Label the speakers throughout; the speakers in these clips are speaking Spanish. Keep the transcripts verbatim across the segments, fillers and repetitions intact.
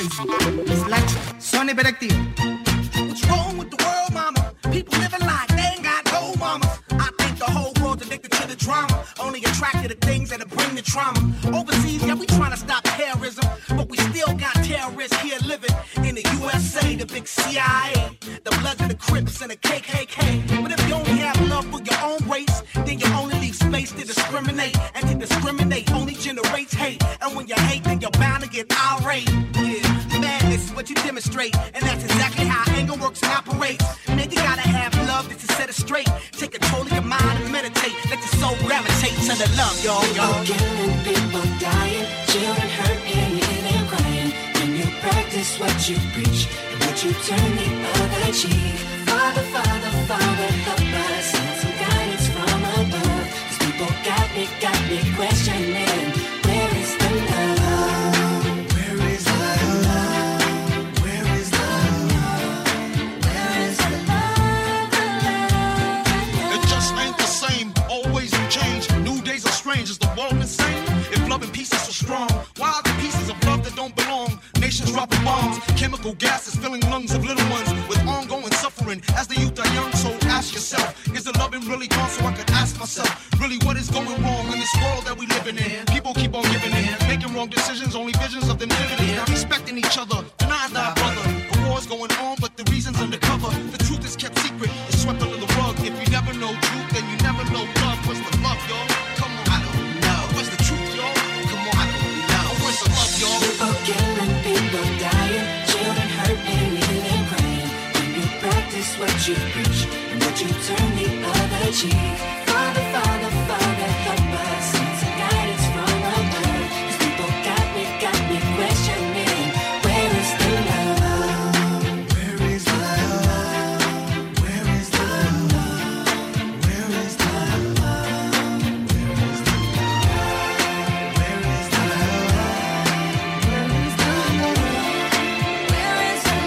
Speaker 1: crazy. It's like Son Hiperactivo.
Speaker 2: What's wrong with the world, mama? People living like they ain't got no mamas. I think the whole world's addicted to the drama, only attracted to things that'll bring the trauma. Overseas, yeah, we trying to stop terrorism, but we still got terrorists here living in the U S A, the big C I A, the Bloods and the Crips and the K K K. But if you only have love for your own race, then you only leave space to discriminate, and to discriminate only generates hate. And when you hate, then you're bound to get irate. Yeah, madness is what you demonstrate, and that's exactly how anger works and operates. Man, you gotta have love just to set it straight. Take control of your mind and meditate. Let your soul gravitate to the love, y'all, y'all.
Speaker 3: People killing, people dying, children hurt and even crying. When you practice what you preach, and what you turn the other cheek. Father, Father, Father, help us, send some guidance from above. These people got me, got me questioning, where is the love? Where is the love? Where is the love? Where is the love? The love?
Speaker 4: It just ain't the same, always in change. New days are strange, is the world insane? If love and peace is so strong, why are the pieces of love that don't belong? Nations dropping bombs, chemical gases filling lungs of little ones with ongoing suffering. As the youth are young, so ask yourself, is the loving really gone? So I could ask myself, really what is going wrong in this world that we living in? People keep on giving in, making wrong decisions, only visions of them living in. Not respecting each other, denying thy brother. A war's going on, but the reason's undercover. The truth is kept secret, it's swept under the rug. If you never know truth, then you never know love. What's the love, y'all? Come on, I don't know. What's the truth, y'all? Come on, I don't know. What's the love, y'all?
Speaker 3: People killing, people dying, children hurt and even crying. When you practice what you preach, and what you turn the other cheek. Father, Father, Father, help us, send some guidance from above. These people got me, got me questioning, where is the love? Where is the love? Where is the love? Where is the love? Where is the love? Where is the love? Where is the love? Where is the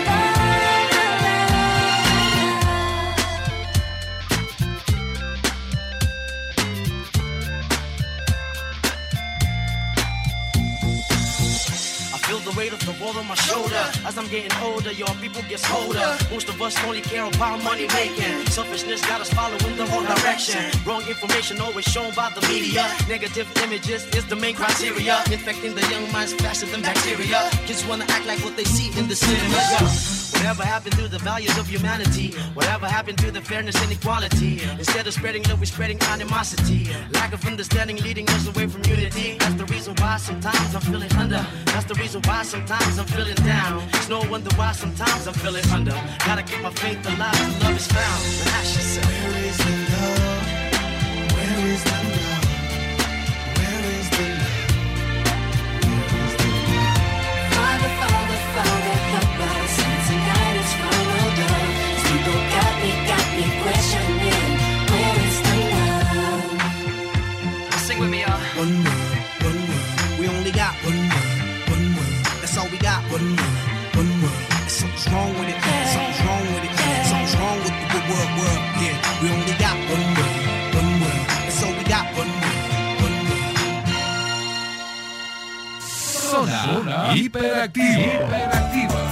Speaker 5: Feel the weight of the world on my shoulder. As I'm getting older, your people get colder. Most of us only care about money making. Selfishness got us following the wrong direction. Wrong information always shown by the media. Negative images is the main criteria. Infecting the young minds faster than bacteria. Kids wanna act like what they see in the cinema. Yeah. Whatever happened to the values of humanity? Whatever happened to the fairness and equality? Instead of spreading love, we're spreading animosity. Lack of understanding leading us away from unity. That's the reason why sometimes I'm feeling under. That's the reason why sometimes I'm feeling down. It's no wonder why sometimes I'm feeling under. Gotta keep my faith alive till love is found. But ask yourself,
Speaker 3: Where is the love? Where is the love? Where is the love? Where is the love? Father, Father, Father, help us, send some guidance from above. These people got me, got me questioning, where is the love?
Speaker 5: sing with me, y'all.
Speaker 2: One word, one word. We only got one word, one word. That's all we got. One word, one word. And something's wrong with it. Something's wrong with it. Something's wrong with the good word, word. Yeah, we only got one word, one word. That's all we got. One word, one word.
Speaker 6: Zona, Zona hiperactiva. hiperactiva.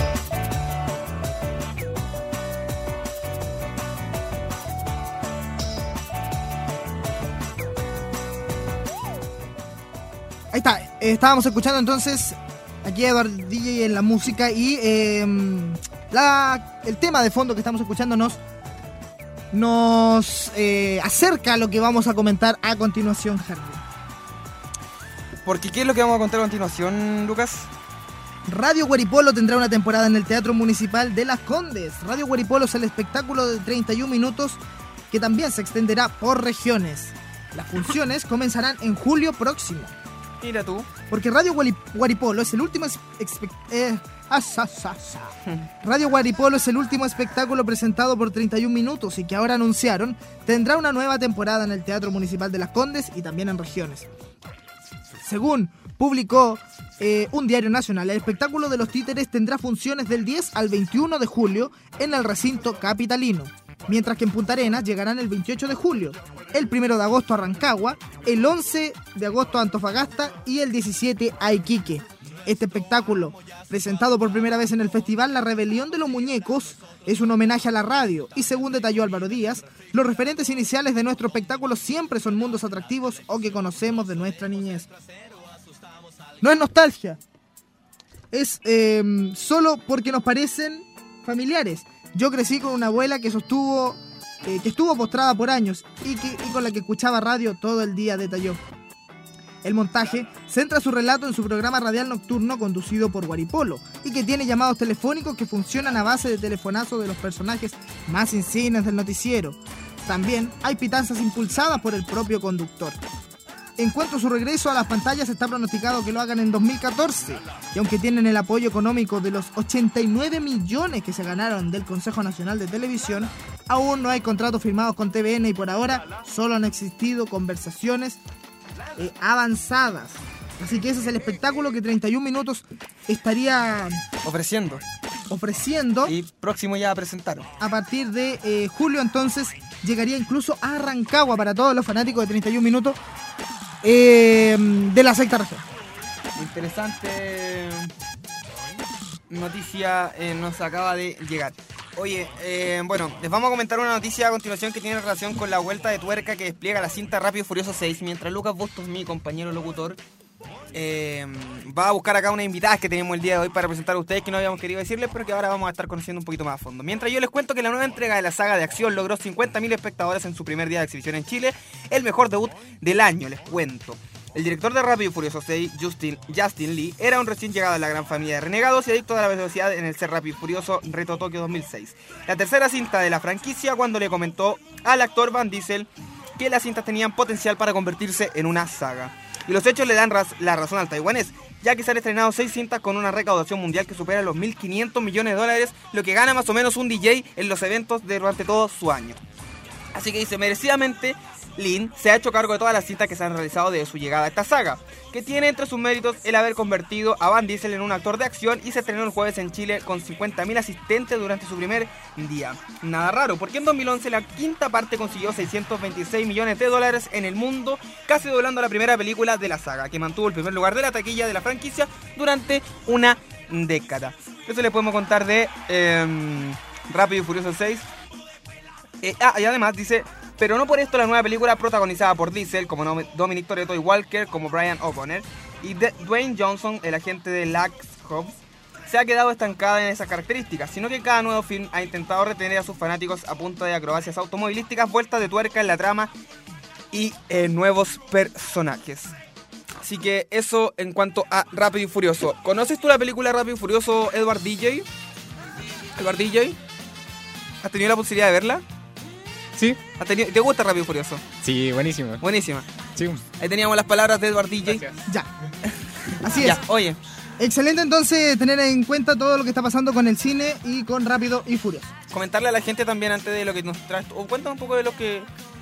Speaker 1: Ahí está, eh, estábamos escuchando entonces aquí a Edward D J en la música y eh, la, el tema de fondo que estamos escuchando nos, nos eh, acerca a lo que vamos a comentar a continuación, Harvey.
Speaker 7: Porque ¿qué es lo que vamos a contar a continuación, Lucas?
Speaker 1: Radio Guaripolo tendrá una temporada en el Teatro Municipal de Las Condes. Radio Guaripolo es el espectáculo de treinta y un minutos que también se extenderá por regiones. Las funciones comenzarán en julio próximo.
Speaker 7: Mira tú.
Speaker 1: Porque Radio Guari- Guaripolo es el último espe- eh, asa, sa, sa. Radio Guaripolo es el último espectáculo presentado por treinta y un minutos y que ahora anunciaron tendrá una nueva temporada en el Teatro Municipal de Las Condes y también en regiones. Según publicó eh, un diario nacional, el espectáculo de los títeres tendrá funciones del diez al veintiuno de julio en el recinto capitalino, mientras que en Punta Arenas llegarán el veintiocho de julio, el primero de agosto a Rancagua, el once de agosto a Antofagasta y el diecisiete a Iquique. Este espectáculo, presentado por primera vez en el festival La Rebelión de los Muñecos, es un homenaje a la radio y, según detalló Álvaro Díaz, los referentes iniciales de nuestro espectáculo siempre son mundos atractivos o que conocemos de nuestra niñez. No es nostalgia, es eh, solo porque nos parecen familiares. Yo crecí con una abuela que sostuvo, eh, que estuvo postrada por años y, que, y con la que escuchaba radio todo el día, detalló. El montaje centra su relato en su programa radial nocturno conducido por Guaripolo y que tiene llamados telefónicos que funcionan a base de telefonazos de los personajes más insignes del noticiero. También hay pitanzas impulsadas por el propio conductor. En cuanto a su regreso a las pantallas, está pronosticado que lo hagan en dos mil catorce, y aunque tienen el apoyo económico de los ochenta y nueve millones que se ganaron del Consejo Nacional de Televisión, aún no hay contratos firmados con T V N y por ahora solo han existido conversaciones eh, avanzadas. Así que ese es el espectáculo que treinta y un minutos estaría
Speaker 7: Ofreciendo.
Speaker 1: ofreciendo.
Speaker 7: Y próximo ya a presentar.
Speaker 1: A partir de eh, julio, entonces, llegaría incluso a Rancagua para todos los fanáticos de treinta y un minutos eh, de la sexta región.
Speaker 7: Interesante noticia eh, nos acaba de llegar. Oye, eh, bueno, les vamos a comentar una noticia a continuación que tiene relación con la vuelta de tuerca que despliega la cinta Rápido y Furioso seis, mientras Lucas Bustos, mi compañero locutor, eh, va a buscar acá unas invitadas que tenemos el día de hoy para presentar a ustedes que no habíamos querido decirles, pero que ahora vamos a estar conociendo un poquito más a fondo. Mientras yo les cuento que la nueva entrega de la saga de acción logró cincuenta mil espectadores en su primer día de exhibición en Chile, el mejor debut del año, les cuento. El director de Rápido y Furioso seis, Justin, Justin Lee, era un recién llegado a la gran familia de renegados y adicto a la velocidad en el ser Rápido y Furioso Reto Tokio dos mil seis. La tercera cinta de la franquicia cuando le comentó al actor Van Diesel que las cintas tenían potencial para convertirse en una saga. Y los hechos le dan raz- la razón al taiwanés, ya que se han estrenado seis cintas con una recaudación mundial que supera los mil quinientos millones de dólares, lo que gana más o menos un D J en los eventos de durante todo su año. Así que dice, merecidamente, Lin se ha hecho cargo de todas las cintas que se han realizado desde su llegada a esta saga, que tiene entre sus méritos el haber convertido a Van Diesel en un actor de acción y se estrenó el jueves en Chile con cincuenta mil asistentes durante su primer día. Nada raro, porque en dos mil once la quinta parte consiguió seiscientos veintiséis millones de dólares en el mundo, casi doblando la primera película de la saga, que mantuvo el primer lugar de la taquilla de la franquicia durante una década. Eso les podemos contar de eh, Rápido y Furioso seis. Eh, ah, y además dice, pero no por esto la nueva película protagonizada por Diesel, como Dominic Toretto y Walker, como Brian O'Connor, y de Dwayne Johnson, el agente de Lax Hobbs, se ha quedado estancada en esas características, sino que cada nuevo film ha intentado retener a sus fanáticos a punta de acrobacias automovilísticas, vueltas de tuerca en la trama y eh, nuevos personajes. Así que eso en cuanto a Rápido y Furioso. ¿Conoces tú la película Rápido y Furioso, Edward D J? ¿Edward D J? ¿Has tenido la posibilidad de verla?
Speaker 8: Sí.
Speaker 7: ¿Has tenido, ¿Te gusta Rápido y Furioso?
Speaker 8: Sí, buenísimo.
Speaker 7: Buenísima.
Speaker 8: Sí.
Speaker 7: Ahí teníamos las palabras de Edward D J.
Speaker 8: Gracias.
Speaker 1: Ya. Así es.
Speaker 7: Ya, oye.
Speaker 1: Excelente entonces tener en cuenta todo lo que está pasando con el cine y con Rápido y Furioso.
Speaker 7: Comentarle a la gente también antes de lo que nos traes. O cuéntame un poco de lo que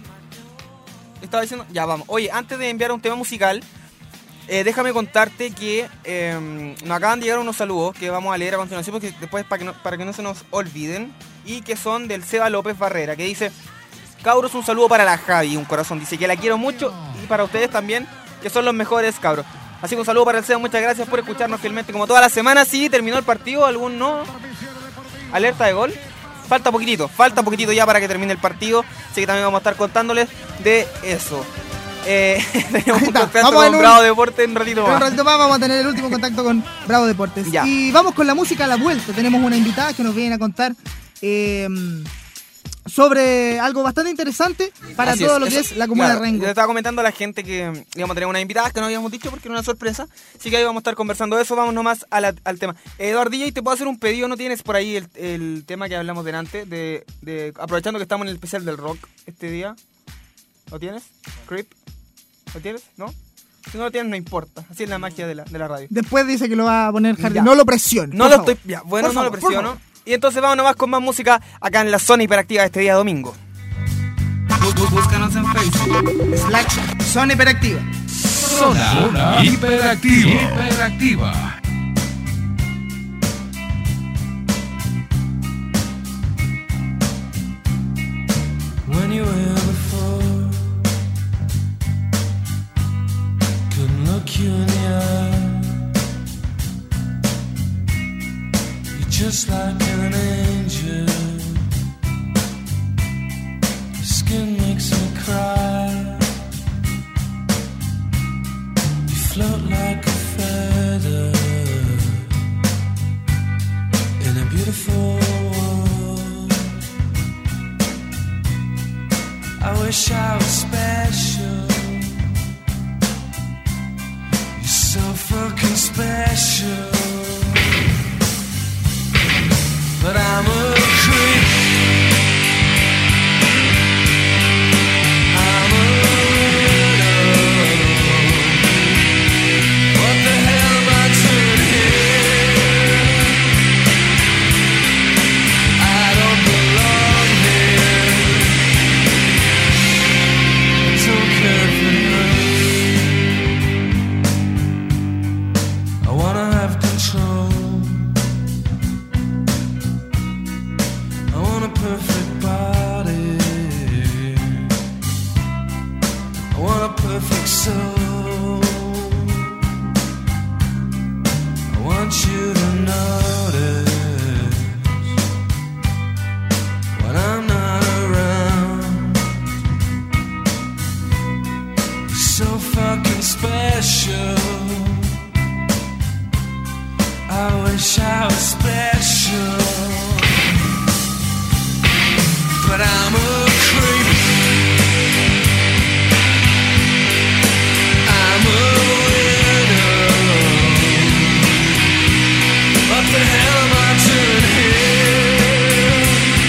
Speaker 7: estaba diciendo. Ya, vamos. Oye, antes de enviar un tema musical, eh, déjame contarte que eh, nos acaban de llegar unos saludos que vamos a leer a continuación porque después para que no, para que no se nos olviden. Y que son del Seba López Barrera, que dice: cabros, un saludo para la Javi, un corazón. Dice que la quiero mucho y para ustedes también, que son los mejores, cabros. Así que un saludo para el Seba, muchas gracias por escucharnos fielmente como todas las semanas. Sí, terminó el partido, algún no. Alerta de gol. Falta poquitito, falta poquitito ya para que termine el partido. Así que también vamos a estar contándoles de eso. Eh, tenemos un contacto con Bravo un, Deportes en un ratito más.
Speaker 1: En un ratito más vamos a tener el último contacto con Bravo Deportes.
Speaker 7: Ya.
Speaker 1: Y vamos con la música a la vuelta. Tenemos una invitada que nos viene a contar eh, sobre algo bastante interesante para
Speaker 7: Así
Speaker 1: todo
Speaker 7: es,
Speaker 1: lo que
Speaker 7: eso,
Speaker 1: es la comuna
Speaker 7: claro,
Speaker 1: de Rengo.
Speaker 7: Le estaba comentando a la gente que íbamos a tener una invitada que no habíamos dicho porque era una sorpresa. Así que ahí vamos a estar conversando de eso. Vamos nomás a la, al tema. Eduardo D J, ¿te puedo hacer un pedido? ¿No tienes por ahí el, el tema que hablamos delante? De, de, aprovechando que estamos en el especial del rock este día. ¿Lo tienes? ¿Creep? ¿Lo tienes? ¿No? Si no lo tienes, no importa. Así es la magia de la, de la radio.
Speaker 1: Después dice que lo va a poner Jardín.
Speaker 7: Ya.
Speaker 1: No lo presione.
Speaker 7: No lo
Speaker 1: favor.
Speaker 7: estoy... Ya, bueno,
Speaker 1: Por
Speaker 7: no
Speaker 1: favor,
Speaker 7: lo presiono. Y entonces vamos nomás con más música acá en la zona hiperactiva de este día domingo. Búscanos en Facebook.
Speaker 1: Slash Zona Hiperactiva.
Speaker 6: Zona, Zona Hiperactiva. Hiperactiva.
Speaker 9: When you were here before, couldn't look you in the eye. just like an angel. Your skin makes me cry. You float like a feather in a beautiful world. I wish I was special. You're so fucking special. But I'm a creep. I'm a widow. What the hell am I doing here? I don't belong here. I don't care for you. I wanna have control. Perfect body. I want a perfect soul. I want you to notice when I'm not around. You're so fucking special. I wish I was special. But I'm a creep. I'm a widow. What the hell am I doing here?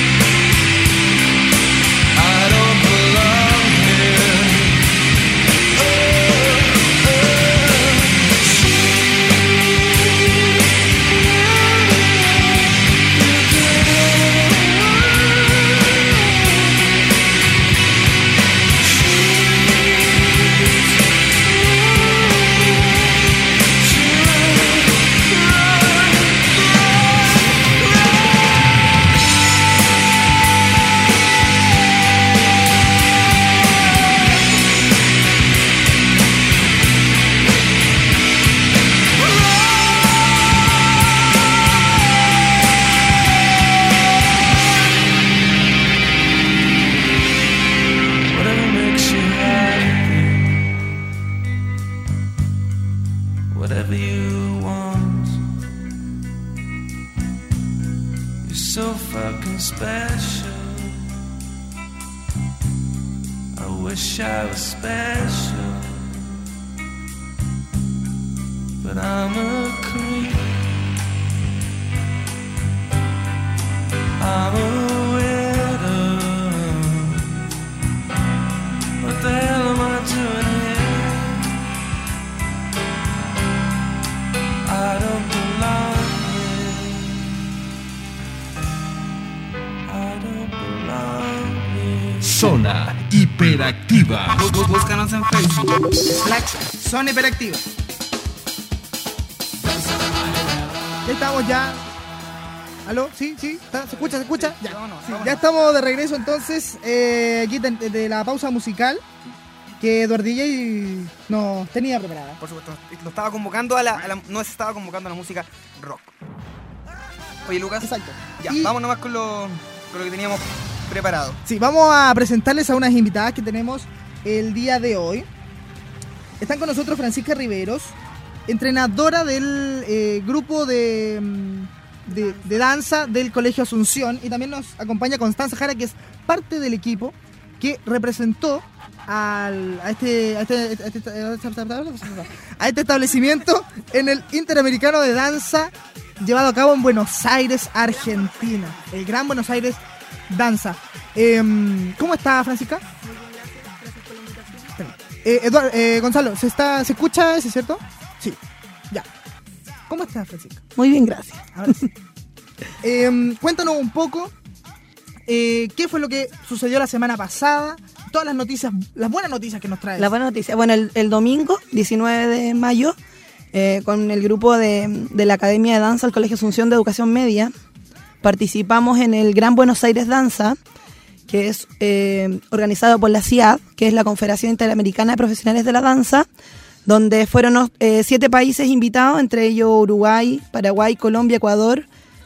Speaker 9: I don't belong here. Oh, whatever you want. You're so fucking special. I wish I was special, but I'm a creep. I'm a widow. What the hell am I doing here? I don't belong here. I don't belong here.
Speaker 6: Zona hiperactiva.
Speaker 7: Búscanos en Facebook.
Speaker 1: Slash Zona Hiperactiva. Ya estamos ya. ¿Aló? ¿Sí? ¿Sí? ¿Está? ¿Se escucha? ¿Se escucha? Ya,
Speaker 7: vámonos,
Speaker 1: sí,
Speaker 7: vámonos.
Speaker 1: ya estamos de regreso entonces eh, aquí de, de la pausa musical que Eduard D J nos tenía preparada.
Speaker 7: Por supuesto, lo estaba convocando a la, a la- no se estaba convocando a la música rock. Oye, Lucas,
Speaker 1: Exacto.
Speaker 7: ya,
Speaker 1: Y-
Speaker 7: vamos nomás con lo, con lo que teníamos preparado.
Speaker 1: Sí, vamos a presentarles a unas invitadas que tenemos el día de hoy. Están con nosotros Francisca Riveros, entrenadora del eh, grupo de, mm, de, de danza del Colegio Asunción, y también nos acompaña Constanza Jara, que es parte del equipo que representó al, a, este, a, este, a, este, a este establecimiento en el Interamericano de Danza llevado a cabo en Buenos Aires, Argentina. El Gran Buenos Aires Danza. Eh, ¿Cómo está, Francisca? Eh, Eduardo, eh, Gonzalo, ¿se está, se escucha ese, cierto? Sí. Ya. ¿Cómo estás, Francisca?
Speaker 10: Muy bien, gracias.
Speaker 1: Ahora sí. Eh, cuéntanos un poco eh, qué fue lo que sucedió la semana pasada, todas las noticias, las buenas noticias que nos traes.
Speaker 10: La buena noticia. Bueno, el, el domingo, diecinueve de mayo, eh, con el grupo de, de la Academia de Danza del Colegio Asunción de Educación Media, participamos en el Gran Buenos Aires Danza, que es eh, organizado por la C I A D, que es la Confederación Interamericana de Profesionales de la Danza, donde fueron eh, siete países invitados, entre ellos Uruguay, Paraguay, Colombia, Ecuador,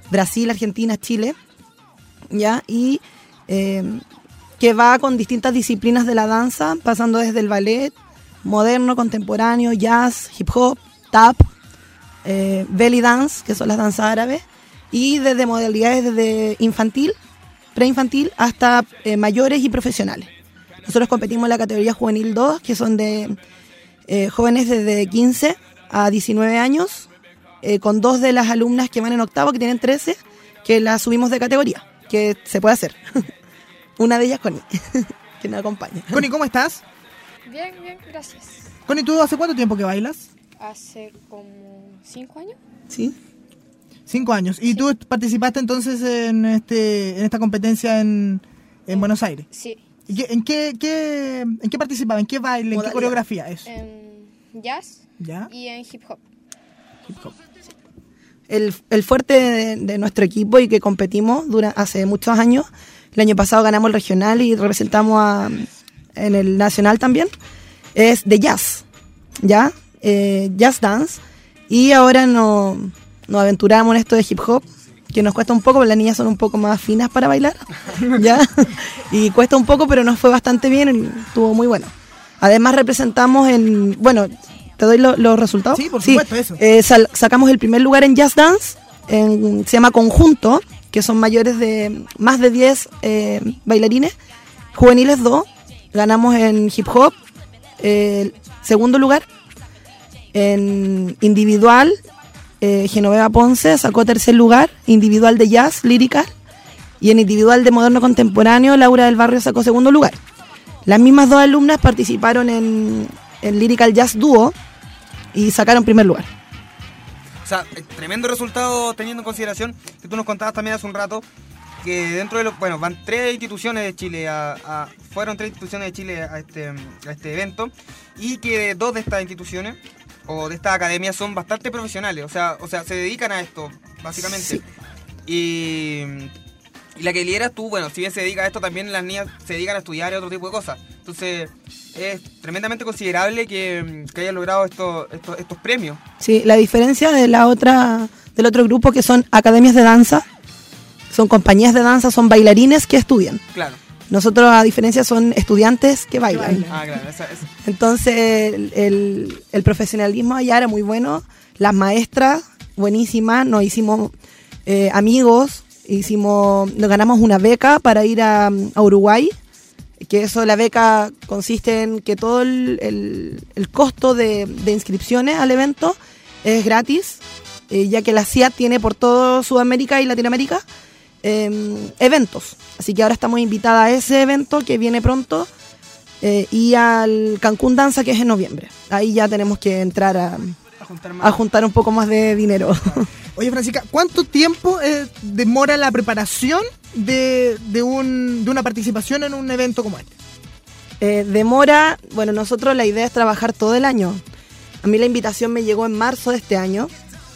Speaker 10: Brasil, Argentina, Chile, ¿ya? Y eh, que va con distintas disciplinas de la danza, pasando desde el ballet, moderno, contemporáneo, jazz, hip hop, tap, eh, belly dance, que son las danzas árabes, y desde modalidades desde infantil, preinfantil, hasta eh, mayores y profesionales. Nosotros competimos en la categoría juvenil dos, que son de eh, jóvenes desde quince a diecinueve años, eh, con dos de las alumnas que van en octavo, que tienen trece, que las subimos de categoría, que se puede hacer. Una de ellas, Connie, que nos acompaña.
Speaker 1: Connie, ¿cómo estás?
Speaker 11: Bien, bien, gracias.
Speaker 1: Connie, ¿tú hace cuánto tiempo que bailas?
Speaker 11: Hace como cinco años.
Speaker 10: Sí.
Speaker 1: Cinco años. ¿Y sí. tú participaste entonces en este en esta competencia en, en Buenos Aires?
Speaker 11: Sí.
Speaker 1: ¿Y qué, en, qué, qué, ¿En qué participaba? ¿En qué baile? ¿En qué coreografía es?
Speaker 11: En jazz
Speaker 1: ¿Ya?
Speaker 11: y en hip hop.
Speaker 1: Hip hop.
Speaker 11: Sí.
Speaker 10: El, el fuerte de, de nuestro equipo y que competimos dura, hace muchos años. El año pasado ganamos el regional y representamos a, en el nacional también. Es de jazz, ¿ya? Eh, jazz dance. Y ahora nos, nos aventuramos en esto de hip hop, que nos cuesta un poco, porque las niñas son un poco más finas para bailar, ¿ya? Y cuesta un poco, pero nos fue bastante bien, y estuvo muy bueno. Además representamos en, bueno, ¿te doy lo, los resultados?
Speaker 1: Sí, por supuesto,
Speaker 10: sí.
Speaker 1: eso.
Speaker 10: Eh, sal, sacamos el primer lugar en Jazz Dance, en, se llama Conjunto, que son mayores de más de diez eh, bailarines, juveniles dos, ganamos en Hip Hop, eh, segundo lugar, en individual, eh, Genoveva Ponce sacó tercer lugar, individual de jazz, lírica, y en individual de moderno contemporáneo, Laura del Barrio sacó segundo lugar. Las mismas dos alumnas participaron en, en Lyrical Jazz Dúo y sacaron primer lugar.
Speaker 7: O sea, tremendo resultado teniendo en consideración que tú nos contabas también hace un rato que dentro de los, bueno, van tres instituciones de Chile, a, a, fueron tres instituciones de Chile a este, a este evento, y que dos de estas instituciones o de estas academias son bastante profesionales, o sea, o sea, se dedican a esto, básicamente.
Speaker 10: Sí.
Speaker 7: Y, y la que lideras tú, bueno, si bien se dedica a esto, también las niñas se dedican a estudiar y otro tipo de cosas. Entonces, es tremendamente considerable que, que hayan logrado estos, estos, estos premios.
Speaker 10: Sí, la diferencia de la otra, del otro grupo, que son academias de danza, son compañías de danza, son bailarines que estudian.
Speaker 7: Claro.
Speaker 10: Nosotros, a diferencia, son estudiantes que bailan.
Speaker 1: bailan.
Speaker 7: Ah, claro, esa, esa.
Speaker 10: Entonces, el, el, el profesionalismo allá era muy bueno. Las maestras, buenísimas. Nos hicimos eh, amigos. Hicimos, nos ganamos una beca para ir a, a Uruguay. Que eso, la beca consiste en que todo el, el, el costo de, de inscripciones al evento es gratis, eh, ya que la C I A tiene por todo Sudamérica y Latinoamérica eh, eventos. Así que ahora estamos invitadas a ese evento que viene pronto eh, y al Cancún Danza, que es en noviembre. Ahí ya tenemos que entrar a,
Speaker 1: a, juntar, más.
Speaker 10: a juntar un poco más de dinero.
Speaker 1: Oye, Francisca, ¿cuánto tiempo eh, demora la preparación de, de, un, de una participación en un evento como este?
Speaker 10: Eh, demora, bueno, nosotros la idea es trabajar todo el año. A mí la invitación me llegó en marzo de este año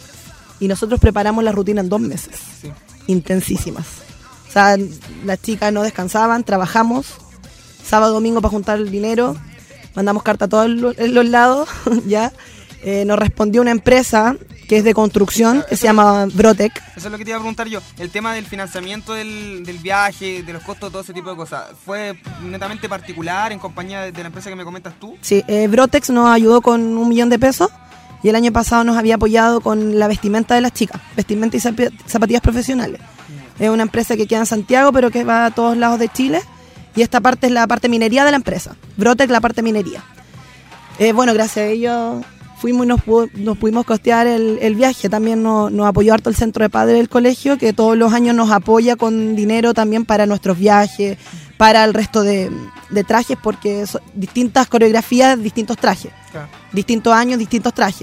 Speaker 10: y nosotros preparamos la rutina en dos meses.
Speaker 7: Sí.
Speaker 10: Intensísimas. O sea, las chicas no descansaban, trabajamos sábado, domingo para juntar el dinero, mandamos carta a todos los, los lados, ya. Eh, nos respondió una empresa que es de construcción, que se llama Brotec.
Speaker 7: Eso es lo que te iba a preguntar yo. El tema del financiamiento del, del viaje, de los costos, todo ese tipo de cosas, ¿fue netamente particular en compañía de, de la empresa que me comentas tú?
Speaker 10: Sí, eh, Brotex nos ayudó con un millón de pesos y el año pasado nos había apoyado con la vestimenta de las chicas, vestimenta y zap- zapatillas profesionales. Es una empresa que queda en Santiago, pero que va a todos lados de Chile, y esta parte es la parte minería de la empresa. Brotec, la parte minería. Eh, bueno, gracias a ellos fuimos y nos, nos pudimos costear el, el viaje. También nos, nos apoyó harto el centro de padres del colegio, que todos los años nos apoya con dinero también para nuestros viajes, para el resto de, de trajes, porque son distintas coreografías, distintos trajes,
Speaker 7: Claro.
Speaker 10: distintos años, distintos trajes.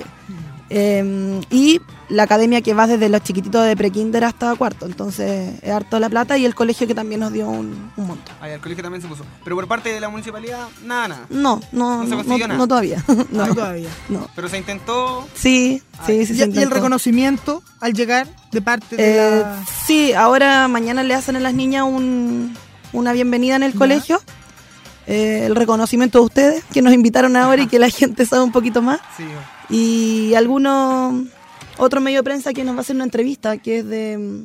Speaker 10: Eh, y la academia que va desde los chiquititos de prekinder hasta cuarto, entonces es harto la plata, y el colegio que también nos dio un, un monto.
Speaker 7: Ah, el colegio también se puso. Pero por parte de la municipalidad, nada, nada.
Speaker 10: No, no,
Speaker 7: No se
Speaker 10: no,
Speaker 7: consiguió
Speaker 10: no,
Speaker 7: nada.
Speaker 10: no todavía.
Speaker 1: No,
Speaker 10: no,
Speaker 1: todavía.
Speaker 10: no.
Speaker 7: Pero se intentó.
Speaker 10: Sí, sí, sí.
Speaker 1: ¿Y,
Speaker 10: se
Speaker 1: y el
Speaker 10: intentó.
Speaker 1: reconocimiento al llegar de parte de
Speaker 10: Eh,
Speaker 1: la...
Speaker 10: Sí, ahora mañana le hacen a las niñas un, una bienvenida en el
Speaker 1: Ya.
Speaker 10: colegio. Eh, el reconocimiento de ustedes, que nos invitaron ahora y que la gente sabe un poquito más.
Speaker 7: Sí.
Speaker 10: Y algunos, otro medio de prensa que nos va a hacer una entrevista, que es de,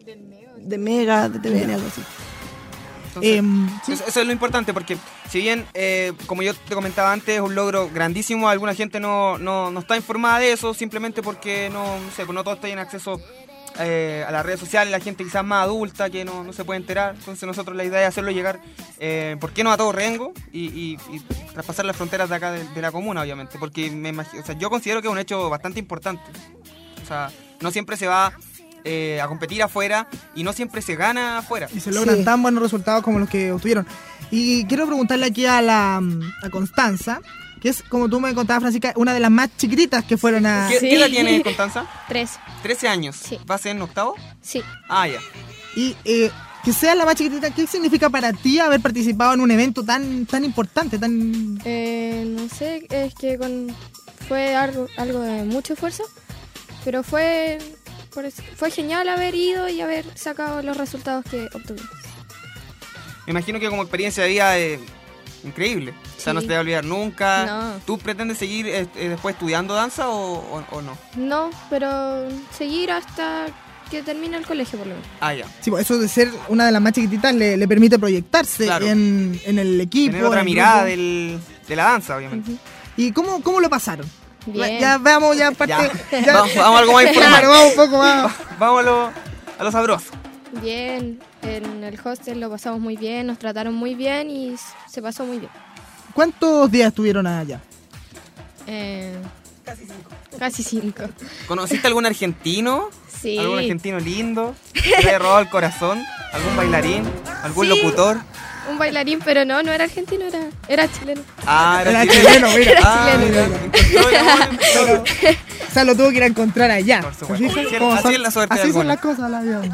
Speaker 10: de Mega, de T V N, algo así.
Speaker 7: Entonces,
Speaker 1: Eh, sí.
Speaker 7: eso, eso es lo importante, porque si bien, eh, como yo te comentaba antes, es un logro grandísimo, alguna gente no, no, no está informada de eso, simplemente porque no, no sé, pues no todos tienen acceso eh, a las redes sociales, la gente quizás más adulta que no, no se puede enterar. Entonces nosotros la idea es hacerlo llegar, eh, ¿por qué no a todo Rengo? Y, y, y traspasar las fronteras de acá de, de la comuna, obviamente, porque me imagino, o sea, yo considero que es un hecho bastante importante. O sea, no siempre se va eh, a competir afuera y no siempre se gana afuera.
Speaker 1: Y se logran
Speaker 10: Sí.
Speaker 1: tan buenos resultados como los que obtuvieron. Y quiero preguntarle aquí a la a Constanza, que es, como tú me contabas, Francisca, una de las más chiquititas que fueron a...
Speaker 7: ¿Qué,
Speaker 11: Sí.
Speaker 7: ¿Qué edad tiene Constanza?
Speaker 11: Tres.
Speaker 7: trece años.
Speaker 11: Sí.
Speaker 7: ¿Va a ser en octavo?
Speaker 11: Sí.
Speaker 7: Ah, ya.
Speaker 1: Y eh, que sea la más chiquitita, ¿qué significa para ti haber participado en un evento tan tan importante, tan...
Speaker 11: Eh, no sé, es que con, fue algo, algo de mucho esfuerzo, pero fue, por eso- fue genial haber ido y haber sacado los resultados que obtuvimos.
Speaker 7: Me imagino que como experiencia de vida eh, increíble. O sea,
Speaker 11: Sí.
Speaker 7: no se te va a olvidar nunca.
Speaker 11: No.
Speaker 7: ¿Tú pretendes seguir eh, eh, después estudiando danza o, o- o no?
Speaker 11: No, pero seguir hasta que termine el colegio por lo menos.
Speaker 7: Ah, ya.
Speaker 1: Sí, pues eso de ser una de las más chiquititas le, le permite proyectarse
Speaker 7: Claro.
Speaker 1: en, en el equipo.
Speaker 7: Tener otra
Speaker 1: en el
Speaker 7: mirada
Speaker 1: grupo.
Speaker 7: del, de la danza, obviamente.
Speaker 1: ¿Y cómo, cómo lo pasaron?
Speaker 11: Bien.
Speaker 1: Ya veamos, ya aparte...
Speaker 7: Ya.
Speaker 1: ya-
Speaker 7: Vamos, vamos a algo más informal.
Speaker 1: Claro, vamos un poco más...
Speaker 7: Vamos a lo, a lo sabroso.
Speaker 11: Bien, en el hostel lo pasamos muy bien, nos trataron muy bien y s- se pasó muy bien.
Speaker 1: ¿Cuántos días estuvieron allá?
Speaker 11: Eh, casi cinco. Casi cinco.
Speaker 7: ¿Conociste algún argentino?
Speaker 11: Sí.
Speaker 7: ¿Algún argentino lindo? ¿Que te haya robado el corazón? ¿Algún bailarín? ¿Algún
Speaker 11: Sí.
Speaker 7: locutor?
Speaker 11: Un bailarín, pero no, no era argentino, era, era chileno.
Speaker 7: Ah, era,
Speaker 1: Era
Speaker 7: chileno.
Speaker 1: chileno, mira.
Speaker 11: Era
Speaker 7: Ah,
Speaker 11: chileno.
Speaker 7: mira, encontró el amor en todo.
Speaker 1: O sea, lo tuvo que ir a encontrar allá.
Speaker 7: Por
Speaker 1: ¿Se
Speaker 7: supuesto.
Speaker 1: fijan?
Speaker 7: Así es-
Speaker 1: Cómo
Speaker 7: así
Speaker 1: son-
Speaker 7: es la suerte de
Speaker 1: Así son
Speaker 7: algunos.
Speaker 1: las cosas, la vida.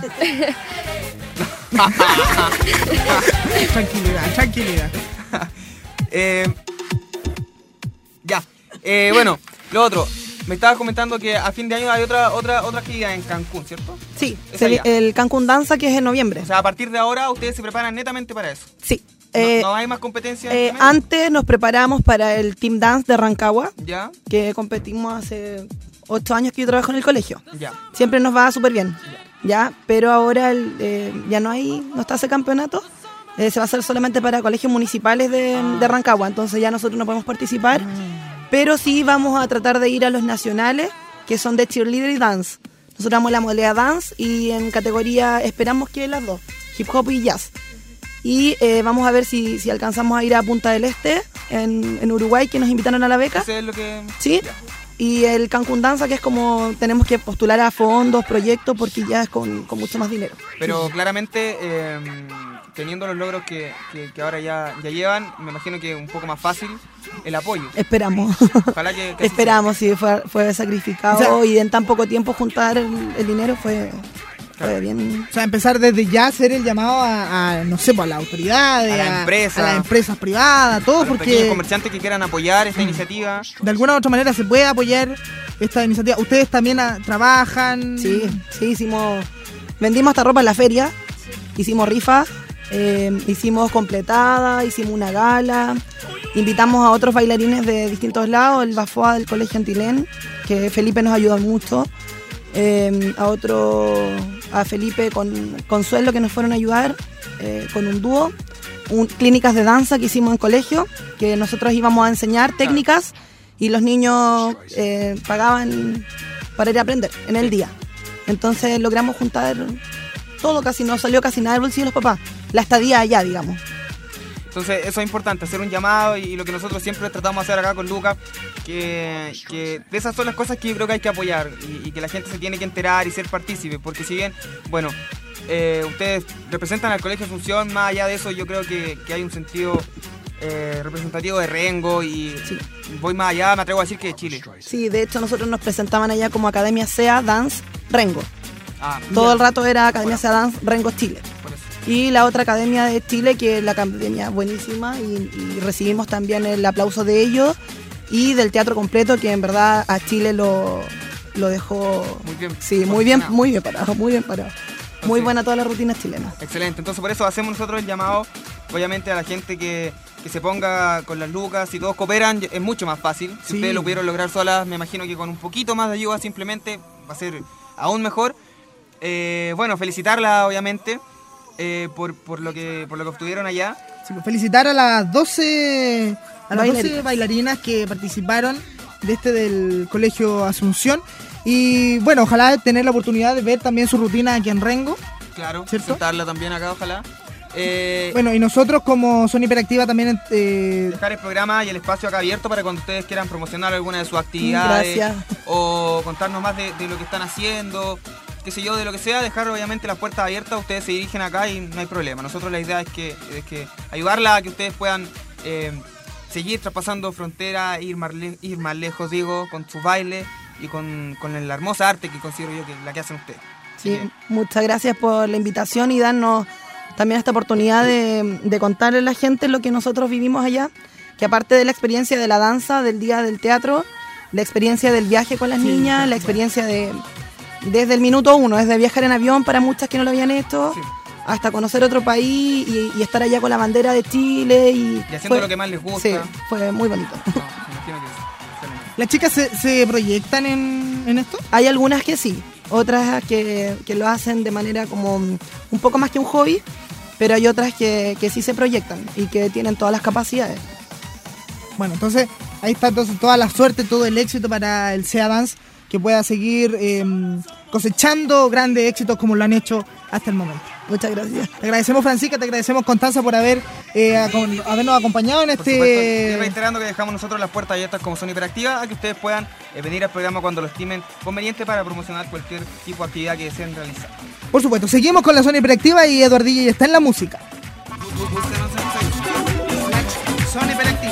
Speaker 1: Tranquilidad, tranquilidad.
Speaker 7: Eh, ya. Eh, bueno, lo otro. Me estabas comentando que a fin de año hay otra otra otra actividad en Cancún, ¿cierto?
Speaker 10: Sí,
Speaker 7: Es
Speaker 10: se vi-
Speaker 7: allá.
Speaker 10: el Cancún Danza, que es en noviembre.
Speaker 7: O sea, a partir de ahora ustedes se preparan netamente para eso.
Speaker 10: Sí.
Speaker 7: No,
Speaker 10: Eh,
Speaker 7: no hay más competencia.
Speaker 10: eh,
Speaker 7: entre medio?
Speaker 10: antes nos preparamos para el Team Dance de Rancagua,
Speaker 7: Ya,
Speaker 10: que competimos hace ocho años que yo trabajo en el colegio.
Speaker 7: ya.
Speaker 10: Siempre nos va súper bien, ya, pero ahora el, eh, ya no hay, no está ese campeonato. Eh, se va a hacer solamente para colegios municipales de, de Rancagua, entonces ya nosotros no podemos participar, pero sí vamos a tratar de ir a los nacionales, que son de cheerleader y dance. Nosotros damos la modalidad dance y en categoría esperamos que las dos, hip hop y jazz. Y eh, vamos a ver si, si alcanzamos a ir a Punta del Este, en, en Uruguay, que nos invitaron a la beca.
Speaker 7: Eso es lo que...
Speaker 10: Sí.
Speaker 7: Ya.
Speaker 10: Y el Cancún Danza, que es como tenemos que postular a fondos, proyectos, porque ya es con, con mucho más dinero.
Speaker 7: Pero claramente, eh, teniendo los logros que, que, que ahora ya, ya llevan, me imagino que es un poco más fácil el apoyo.
Speaker 10: Esperamos.
Speaker 7: Ojalá que, que así
Speaker 10: Esperamos, sí, fue, fue sacrificado
Speaker 1: O sea-
Speaker 10: y en tan poco tiempo juntar el, el dinero fue, fue bien.
Speaker 1: O sea, empezar desde ya a hacer el llamado a, a, no sé, pues, a las autoridades,
Speaker 7: A la empresa.
Speaker 1: a las empresas privadas, todo,
Speaker 7: sea. A los pequeños
Speaker 1: porque
Speaker 7: comerciantes que quieran apoyar esta iniciativa.
Speaker 1: de alguna u otra manera se puede apoyar esta iniciativa. Ustedes también ah, trabajan.
Speaker 10: Sí, sí, hicimos, vendimos hasta ropa en la feria, hicimos rifas, eh, hicimos completada, hicimos una gala, invitamos a otros bailarines de distintos lados, el Bafoa del Colegio Antilén, que Felipe nos ayudó mucho, eh, a otro, a Felipe con Consuelo, que nos fueron a ayudar eh, con un dúo, un, clínicas de danza que hicimos en colegio, que nosotros íbamos a enseñar técnicas y los niños eh, pagaban para ir a aprender en el día. Entonces logramos juntar todo, casi no salió casi nada del bolsillo de los papás, la estadía allá, digamos.
Speaker 7: Entonces eso es importante, hacer un llamado y lo que nosotros siempre tratamos de hacer acá con Lucas, que, que de esas son las cosas que yo creo que hay que apoyar y, y que la gente se tiene que enterar y ser partícipe, porque si bien, bueno, eh, ustedes representan al Colegio Asunción, más allá de eso yo creo que, que hay un sentido eh, representativo de Rengo y
Speaker 10: Sí.
Speaker 7: voy más allá, me atrevo a decir que de Chile.
Speaker 10: Sí, de hecho nosotros nos presentaban allá como Academia S E A Dance Rengo.
Speaker 7: Ah,
Speaker 10: Todo el rato era Academia S E A Dance Rengo Chile.
Speaker 7: por eso.
Speaker 10: Y la otra academia de Chile, que es la academia buenísima, y, y recibimos también el aplauso de ellos y del teatro completo, que en verdad a Chile lo, lo dejó
Speaker 7: Muy bien.
Speaker 10: sí, muy bien,
Speaker 7: posicionado.
Speaker 10: muy bien parado, muy bien parado. Muy
Speaker 7: Sí.
Speaker 10: buena todas las rutinas chilenas.
Speaker 7: Excelente, entonces por eso hacemos nosotros el llamado, obviamente a la gente que, que se ponga con las lucas, si todos cooperan es mucho más fácil, si
Speaker 1: Sí.
Speaker 7: ustedes lo pudieron lograr solas, me imagino que con un poquito más de ayuda simplemente va a ser aún mejor. Eh, bueno, felicitarla obviamente eh, por, por, lo que, por lo que obtuvieron allá.
Speaker 1: Sí, pues felicitar a las doce, a las
Speaker 10: Bailarinas.
Speaker 1: doce bailarinas que participaron de este del Colegio Asunción. Y bueno, ojalá tener la oportunidad de ver también su rutina aquí en Rengo.
Speaker 7: Claro,
Speaker 1: ¿cierto?
Speaker 7: sentarla también acá, ojalá. Eh,
Speaker 1: Bueno, y nosotros como Son Hiperactiva también... Eh,
Speaker 7: dejar el programa y el espacio acá abierto para cuando ustedes quieran promocionar alguna de sus actividades.
Speaker 10: Gracias.
Speaker 7: O contarnos más de, de lo que están haciendo, qué sé yo, de lo que sea, dejar obviamente las puertas abiertas, ustedes se dirigen acá y no hay problema. Nosotros la idea es que, es que ayudarla a que ustedes puedan eh, seguir traspasando fronteras, ir más, le- ir más lejos, digo, con sus bailes y con, con la hermosa arte que considero yo que la que hacen ustedes. Así
Speaker 10: Sí,
Speaker 7: que,
Speaker 10: muchas gracias por la invitación y darnos también esta oportunidad de, de contarle a la gente lo que nosotros vivimos allá, que aparte de la experiencia de la danza, del día del teatro, la experiencia del viaje con las
Speaker 1: Sí,
Speaker 10: niñas,
Speaker 1: sí,
Speaker 10: la
Speaker 1: sí.
Speaker 10: experiencia de desde el minuto uno, desde viajar en avión para muchas que no lo habían hecho,
Speaker 7: Sí.
Speaker 10: hasta conocer otro país y, y estar allá con la bandera de Chile y,
Speaker 7: y haciendo
Speaker 10: fue-
Speaker 7: lo que más les gusta.
Speaker 10: Sí, fue muy bonito.
Speaker 7: No, me imagino que sí. Excelente.
Speaker 1: ¿Las chicas se, se proyectan en, en esto?
Speaker 10: Hay algunas que sí, otras que, que lo hacen de manera como un poco más que un hobby, pero hay otras que, que sí se proyectan y que tienen todas las capacidades.
Speaker 1: Bueno, entonces ahí está entonces toda la suerte, todo el éxito para el SEA Dance, que pueda seguir eh, cosechando grandes éxitos como lo han hecho hasta el momento.
Speaker 10: Muchas gracias.
Speaker 1: Te agradecemos, Francisca, te agradecemos, Constanza, por haber eh, acon- habernos acompañado en
Speaker 7: Por supuesto, y
Speaker 1: este...
Speaker 7: reiterando que dejamos nosotros las puertas abiertas como Son Hiperactiva a que ustedes puedan eh, venir al programa cuando lo estimen conveniente para promocionar cualquier tipo de actividad que deseen realizar.
Speaker 1: Por supuesto, seguimos con la zona hiperactiva y Eduardillo ya está en la música.
Speaker 7: Son Hiperactiva.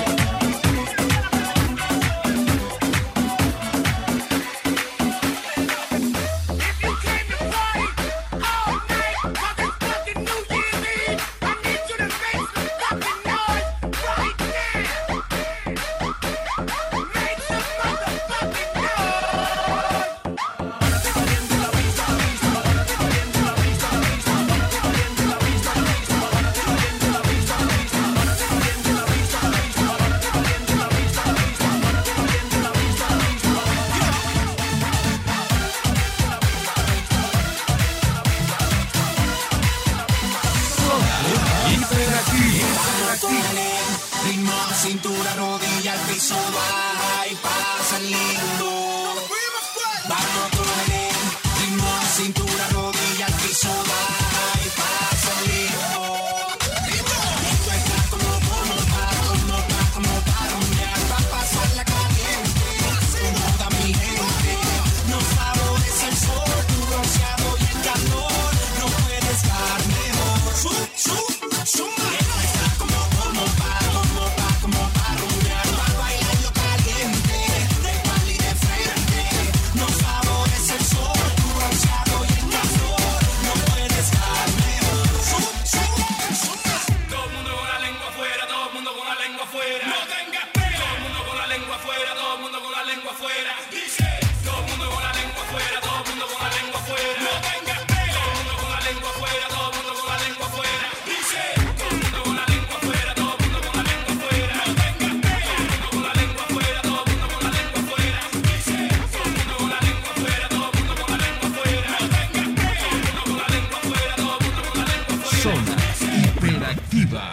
Speaker 2: Ritmo, cintura, rodilla, al piso, baja y pasa lindo. Vamos con el ritmo, cintura, rodilla, al piso, baja y pasa lindo. Esto está como, como, para, como, para, como para rumbear, para pasarla caliente. Con toda mi gente, nos favorece el sol, tu bronceado y el calor. No puedes estar mejor. Sub, sub, sub. Esto está como, como, para, como, para, como para rumbear, para bailar lo caliente. De espalda y de frente, nos favorece el sol, tu bronceado y el calor. No puedes estar mejor. Sub, sub, sub.
Speaker 9: Todo el mundo con la lengua afuera, todo el mundo con la lengua afuera. No tengas pena. Todo el mundo con la lengua afuera, todo el mundo con la lengua afuera. Dice, todo el mundo con la lengua afuera, todo el mundo con la lengua afuera. No tengas pena. Todo el mundo con la lengua afuera, todo el mundo con la lengua afuera. Dice, todo el mundo con la lengua afuera, todo el mundo con la lengua afuera. No tengas pena. Todo el mundo con la lengua afuera, todo el mundo con la lengua afuera. Dice, todo el mundo con la lengua afuera, todo el mundo con la lengua afuera. No tengas pena. Todo el mundo con la lengua afuera, todo el mundo con la lengua afuera.
Speaker 6: Zona Hiperactiva.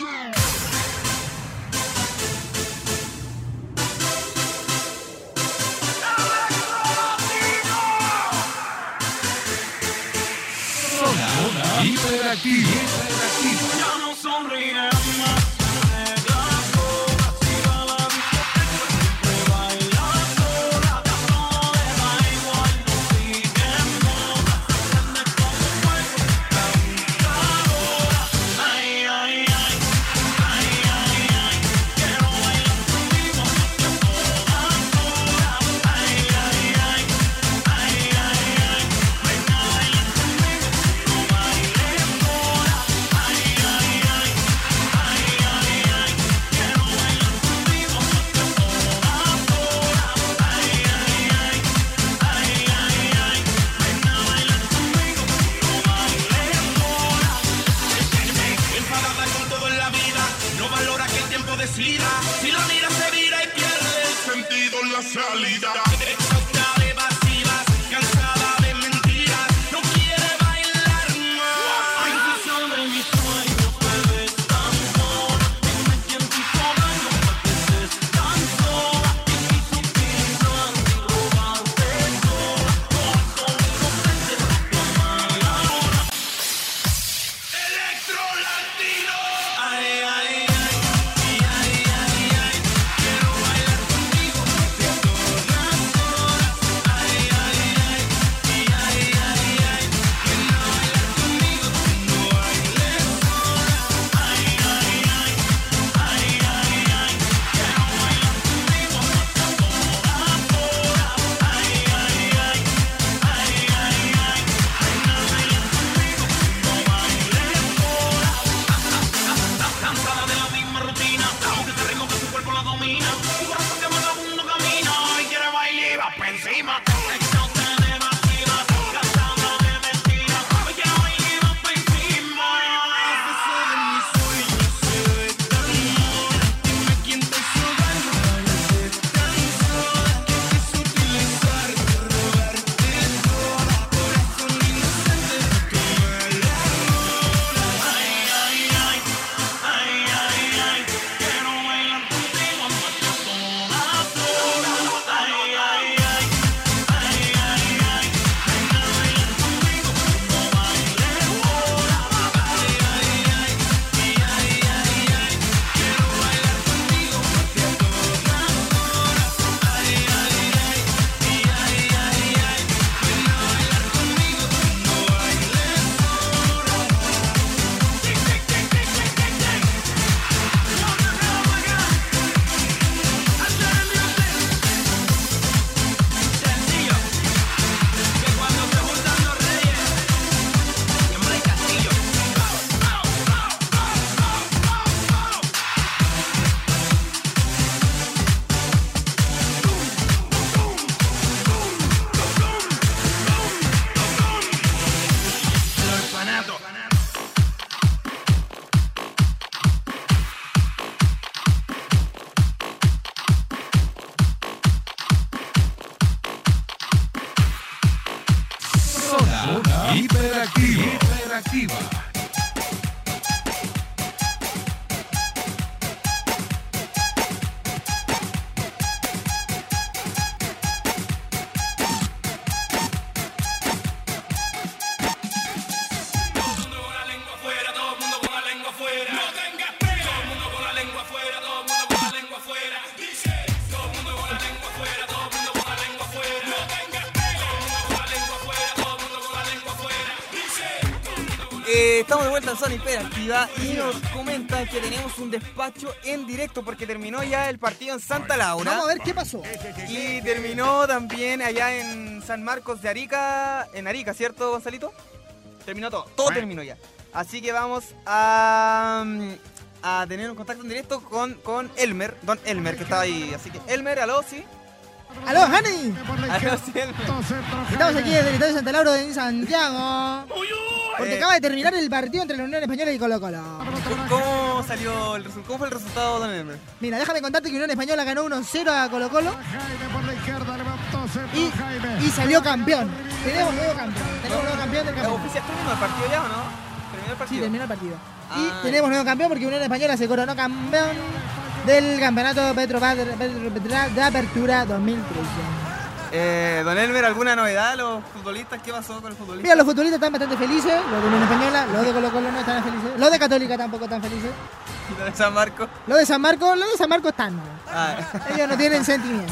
Speaker 6: Zona Hiperactiva.
Speaker 9: Ya no sonríe más. Negra sola, siga la discoteca, siempre baila sola. No le da igual, no sigue en moda. Prende como fuego, la buscadora. Ay, ay, ay, ay, ay, ay. Quiero bailar conmigo a todas horas. Ay, ay, ay, ay, ay, ay. Ven a bailar conmigo, no bailes sola. Ay, ay, ay. encima. Exaltan de vacila, cantando de mentira. Porque hoy iba pa' encima. Eso de mis sueños se ve tan moda. Dime quién te hizo daño para ser tan sola. Que quiso utilizarte, robarte toda. Corazón inocente de tu mala hora. Ay, ay, ay, ay, ay, ay. Quiero bailar contigo hasta que toda flora. Ay, ay, ay, ay, ay, ay. Ven a bailar conmigo como baile ahora. Ay, ay, ay, ay, ay, ay, ay. Quiero bailar contigo hasta que toda flora. Ay, ay, ay, ay, ay, ay, ay. Ven a bailar conmigo como baile ahora. Tic, tic, tic, tic, tic, tic, tic. No, no, no, my God. Hacer el music. Sencillo. Que cuando se juntan los reyes, llama el castillo. Los fanatos.
Speaker 6: Zona hiperactiva. Hiperactiva.
Speaker 9: Todo el mundo con la lengua afuera, todo el mundo con la lengua afuera. No tengas pena. Todo el mundo con la lengua afuera, todo el mundo con la lengua afuera. Dice, todo el mundo con la lengua afuera, todo el mundo con la lengua afuera. No tengas pena. Todo el mundo con la lengua afuera, todo el mundo con la lengua afuera. Dice, todo el mundo con la
Speaker 7: Eh, estamos de vuelta en Zona Hiperactiva y nos comentan que tenemos un despacho en directo porque terminó ya el partido en Santa Laura.
Speaker 1: Vamos a ver qué pasó.
Speaker 7: Y terminó también allá en San Marcos de Arica, en Arica, ¿cierto, Gonzalito? Terminó todo, todo terminó ya. Así que vamos a, a tener un contacto en directo con, con Elmer, don Elmer, que estaba ahí. Así que, Elmer, aló, sí.
Speaker 1: ¡Aló, Hani!
Speaker 7: Aló, sí, Elmer.
Speaker 1: Estamos aquí desde el Estadio Santa Laura de Santiago. Porque
Speaker 7: Eh.
Speaker 1: acaba de terminar el partido entre la Unión Española y Colo Colo.
Speaker 7: ¿Cómo salió el resu- ¿Cómo fue el resultado, don Elmer?
Speaker 1: Mira, déjame contarte que Unión Española ganó uno cero a Colo Colo y, y salió campeón. Tenemos nuevo campeón. Tenemos nuevo campeón del campeonato.
Speaker 7: ¿Oficial terminó el partido ya o no? ¿Terminó el
Speaker 1: Sí,
Speaker 7: partido?
Speaker 1: terminó el partido.
Speaker 7: Ah.
Speaker 1: Y tenemos nuevo campeón porque Unión Española se coronó campeón del campeonato Petro Petro- Petro- de Apertura dos mil trece.
Speaker 7: Eh, don Elmer, ¿alguna novedad? ¿Los futbolistas? ¿Qué pasó con los futbolistas?
Speaker 1: Mira, los futbolistas están bastante felices, los de Unión Española, los de Colo Colo no están felices, los de Católica tampoco están felices,
Speaker 7: ¿Y de San Marcos?
Speaker 1: los de San Marcos, los de San Marcos están.
Speaker 7: Ah.
Speaker 1: Ellos no tienen sentimientos.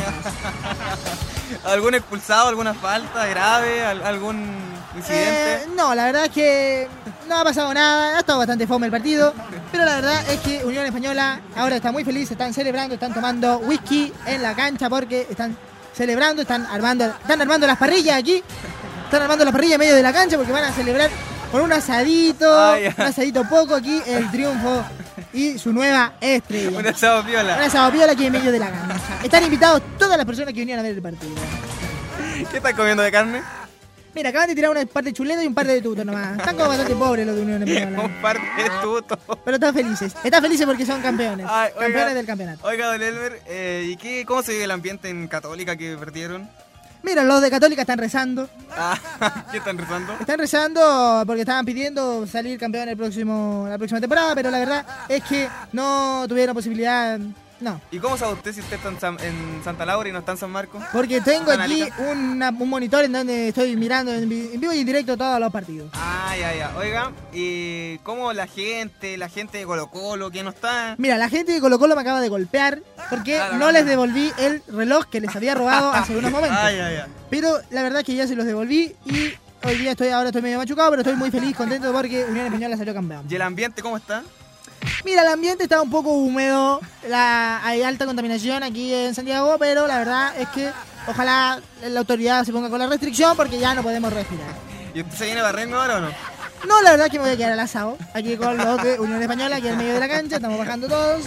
Speaker 7: ¿Algún expulsado, alguna falta grave, al- algún incidente?
Speaker 1: Eh, no, la verdad es que no ha pasado nada, ha estado bastante fome el partido, pero la verdad es que Unión Española ahora está muy feliz, están celebrando, están tomando whisky en la cancha porque están celebrando, están armando, están armando las parrillas aquí, están armando las parrillas en medio de la cancha porque van a celebrar con un asadito,
Speaker 7: Ah, ya.
Speaker 1: un asadito poco aquí, el triunfo y su nueva estrella.
Speaker 7: Un asado
Speaker 1: Un
Speaker 7: piola.
Speaker 1: asado piola aquí en medio de la cancha. Están invitados todas las personas que vinieron a ver el partido.
Speaker 7: ¿Qué estás comiendo de carne?
Speaker 1: Mira, acaban de tirar una par de chuletas y un par de tutos nomás. Están como bastante pobres los de Unión Española.
Speaker 7: Un par de tutos.
Speaker 1: Pero están felices. Están felices porque son campeones.
Speaker 7: Ay, oiga.
Speaker 1: campeones del campeonato.
Speaker 7: Oiga, don Elmer, eh, ¿y qué, cómo se vive el ambiente en Católica que perdieron?
Speaker 1: Mira, los de Católica están rezando.
Speaker 7: Ah, ¿qué están rezando?
Speaker 1: Están rezando porque estaban pidiendo salir campeón el próximo, la próxima temporada, pero la verdad es que no tuvieron posibilidad. No.
Speaker 7: ¿Y cómo sabe usted si usted está en, San- en Santa Laura y no está en San Marcos?
Speaker 1: Porque tengo
Speaker 7: ¿Están
Speaker 1: aquí
Speaker 7: Arica?
Speaker 1: una- un monitor en donde estoy mirando en, vi- en vivo y en directo todos los partidos.
Speaker 7: Ah, ya, ya. Oiga, ¿y cómo la gente, la gente de Colo Colo, que no está?
Speaker 1: Mira, la gente de Colo Colo me acaba de golpear porque
Speaker 7: Claro,
Speaker 1: no
Speaker 7: no,
Speaker 1: les
Speaker 7: no.
Speaker 1: devolví el reloj que les había robado hace unos momentos.
Speaker 7: Ah, ya, ya.
Speaker 1: Pero la verdad es que ya se los devolví y hoy día estoy, ahora estoy medio machucado, pero estoy muy feliz, contento porque Unión Española salió campeón.
Speaker 7: ¿Y el ambiente cómo está?
Speaker 1: Mira, el ambiente está un poco húmedo, la, hay alta contaminación aquí en Santiago, pero la verdad es que ojalá la autoridad se ponga con la restricción porque ya no podemos respirar.
Speaker 7: ¿Y usted se viene barriendo ahora o no?
Speaker 1: No, la verdad es que me voy a quedar al asado, aquí con los de Unión Española, aquí en medio de la cancha, estamos bajando todos.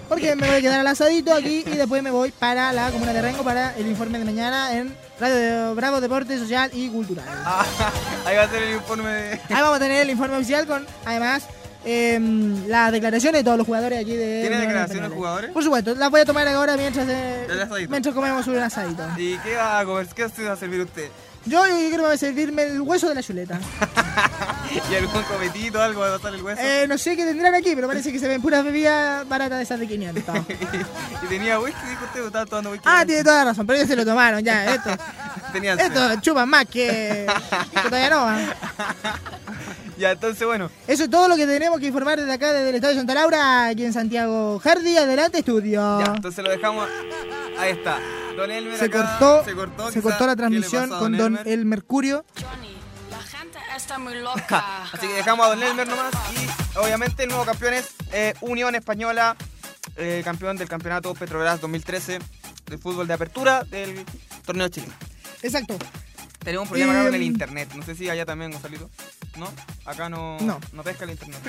Speaker 1: Porque me voy a quedar al asadito aquí y después me voy para la comuna de Rengo para el informe de mañana en Radio de Bravo Deporte Social y Cultural.
Speaker 7: Ah, ahí va a ser el informe de...
Speaker 1: Ahí vamos a tener el informe oficial con, además, eh, las declaraciones de todos los jugadores aquí de...
Speaker 7: ¿Tiene declaraciones de jugadores?
Speaker 1: Por supuesto, las voy a tomar ahora mientras, eh,
Speaker 7: El asadito.
Speaker 1: mientras comemos un asadito.
Speaker 7: ¿Y qué va a comer? ¿Qué se va a servir usted?
Speaker 1: Yo, yo quiero servirme el hueso de la chuleta.
Speaker 7: ¿Y algún cometito, algo va a botar el hueso?
Speaker 1: Eh, no sé qué tendrán aquí, pero parece que se ven puras bebidas baratas de esas de quinientos.
Speaker 7: ¿Y tenía whisky? Dijo usted, estaba tomando whisky.
Speaker 1: Ah, tiene toda la razón, pero ellos se lo tomaron ya. Esto,
Speaker 7: Tenían
Speaker 1: esto chupan más que, que todavía no. ¿eh?
Speaker 7: Ya, entonces, bueno.
Speaker 1: Eso es todo lo que tenemos que informar desde acá, desde el Estadio Santa Laura, aquí en Santiago. Hardy, adelante, estudio.
Speaker 7: Ya, entonces lo dejamos. Ahí está. Don Elmer
Speaker 1: Se
Speaker 7: acá,
Speaker 1: cortó,
Speaker 7: se cortó,
Speaker 1: se
Speaker 7: quizá.
Speaker 1: cortó la
Speaker 7: ¿Qué le
Speaker 1: transmisión
Speaker 7: pasa a
Speaker 1: con Don
Speaker 7: Elmer?
Speaker 1: El Mercurio.
Speaker 12: La gente está muy loca.
Speaker 7: Así que dejamos a Don Elmer nomás. Y obviamente el nuevo campeón es eh, Unión Española, eh, campeón del campeonato Petrobras dos mil trece de fútbol de apertura del torneo chileno.
Speaker 1: Exacto.
Speaker 7: Tenemos un problema acá
Speaker 1: Eh,
Speaker 7: con el internet. No sé si allá también, Gonzalito. ¿No? Acá no,
Speaker 1: No.
Speaker 7: no pesca el internet.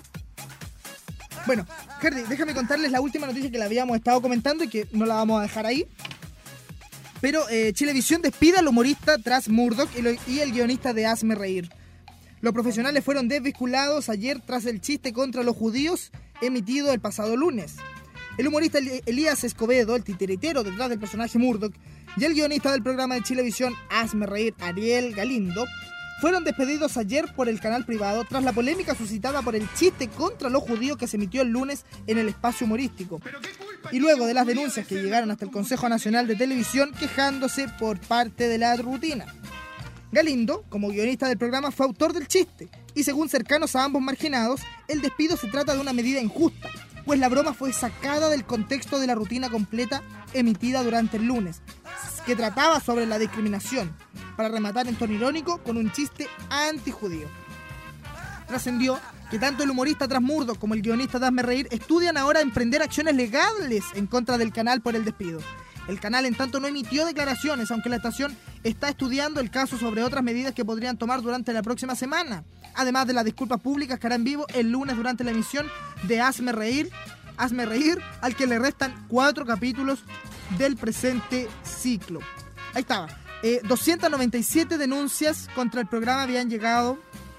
Speaker 1: Bueno, Hardy, déjame contarles la última noticia que la habíamos estado comentando y que no la vamos a dejar ahí. Pero eh, Chilevisión despide al humorista tras Murdoch y, lo- y el guionista de Hazme Reír. Los profesionales fueron desvinculados ayer tras el chiste contra los judíos emitido el pasado lunes. El humorista Eli- Elías Escobedo, el titiritero detrás del personaje Murdoch, y el guionista del programa de Chilevisión Hazme Reír, Ariel Galindo, fueron despedidos ayer por el canal privado tras la polémica suscitada por el chiste contra los judíos que se emitió el lunes en el espacio humorístico. Y luego de las denuncias que llegaron hasta el Consejo Nacional de Televisión quejándose por parte de la rutina. Galindo, como guionista del programa, fue autor del chiste, y según cercanos a ambos marginados, el despido se trata de una medida injusta, pues la broma fue sacada del contexto de la rutina completa emitida durante el lunes, que trataba sobre la discriminación, para rematar en tono irónico con un chiste antijudío. Trascendió que tanto el humorista tras Murdoch como el guionista de Hazme Reír estudian ahora emprender acciones legales en contra del canal por el despido. El canal en tanto no emitió declaraciones, aunque la estación está estudiando el caso sobre otras medidas que podrían tomar durante la próxima semana, además de las disculpas públicas que hará en vivo el lunes durante la emisión de Hazme Reír, Hazme Reír, al que le restan cuatro capítulos del presente ciclo. Ahí estaba. Eh, doscientas noventa y siete denuncias contra el programa habían llegado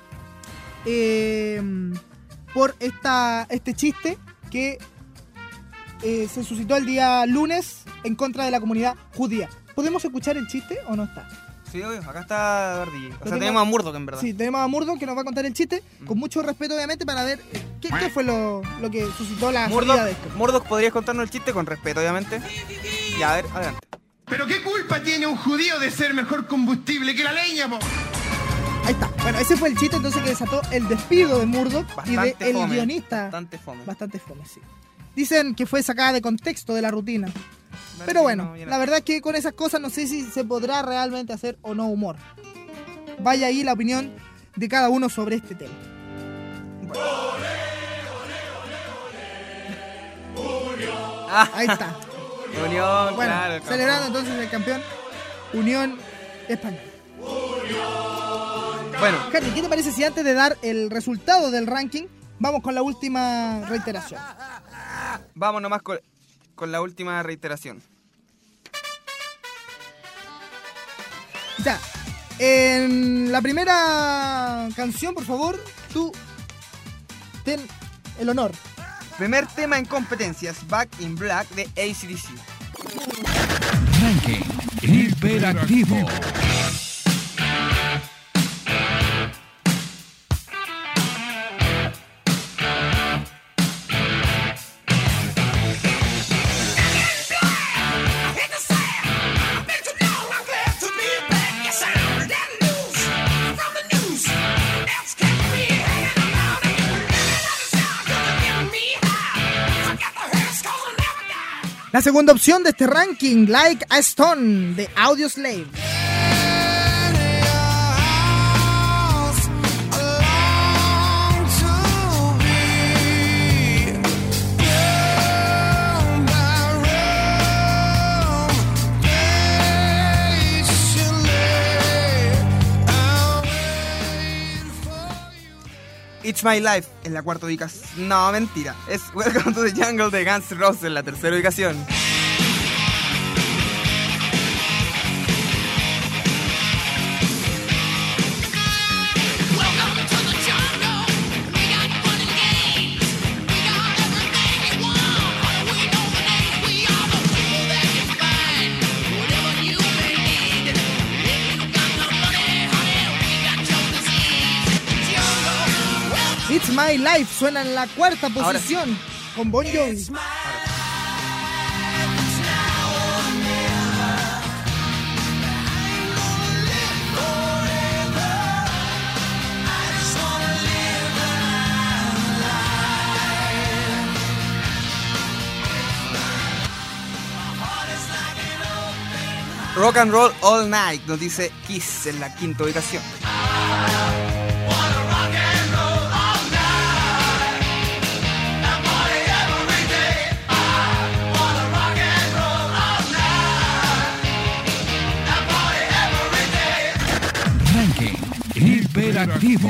Speaker 1: eh, por esta, este chiste que eh, se suscitó el día lunes en contra de la comunidad judía. ¿Podemos escuchar el chiste o no está?
Speaker 7: Sí, obvio, acá está Verdi. O sea,
Speaker 1: tengo-
Speaker 7: tenemos a Murdoch, en verdad.
Speaker 1: Sí, tenemos a Murdoch que nos va a contar el chiste, con mucho respeto obviamente, para ver eh, qué, qué fue lo, lo que suscitó la
Speaker 7: Murdoch,
Speaker 1: salida de esto.
Speaker 7: Murdoch, ¿podrías contarnos el chiste con respeto, obviamente? Ya, a ver, adelante.
Speaker 13: ¿Pero qué culpa tiene un judío de ser mejor combustible que la leña, po?
Speaker 1: Ahí está. Bueno, ese fue el chiste entonces que desató el despido de Murdoch y
Speaker 7: Bastante
Speaker 1: de el
Speaker 7: fome,
Speaker 1: guionista.
Speaker 7: Bastante fome.
Speaker 1: Bastante fome, sí. Dicen que fue sacada de contexto de la rutina. Pero bueno, la verdad es que con esas cosas no sé si se podrá realmente hacer o no humor. Vaya ahí la opinión de cada uno sobre este tema.
Speaker 7: Ah.
Speaker 1: Ahí está.
Speaker 7: Unión,
Speaker 1: Bueno,
Speaker 7: claro. el
Speaker 1: celebrando entonces el campeón Unión Española.
Speaker 7: Bueno.
Speaker 1: Harry, ¿qué te parece si antes de dar el resultado del ranking vamos con la última reiteración?
Speaker 7: Vamos nomás con, con la última reiteración.
Speaker 1: Ya, en la primera canción, por favor, tú ten el honor.
Speaker 7: Primer tema en competencias, Back in Black de A C D C.
Speaker 6: Ranking hiperactivo.
Speaker 1: La segunda opción de este ranking, Like a Stone, de Audioslave.
Speaker 7: Y It's My Life en la cuarta ubicación. No, mentira. Es Welcome to the Jungle de Guns N' Roses en la tercera ubicación.
Speaker 1: It's My Life suena en la cuarta posición Ahora. con Bon Jovi.
Speaker 7: Rock and Roll All Night nos dice Kiss en la quinta ubicación.
Speaker 6: Hiperactivo.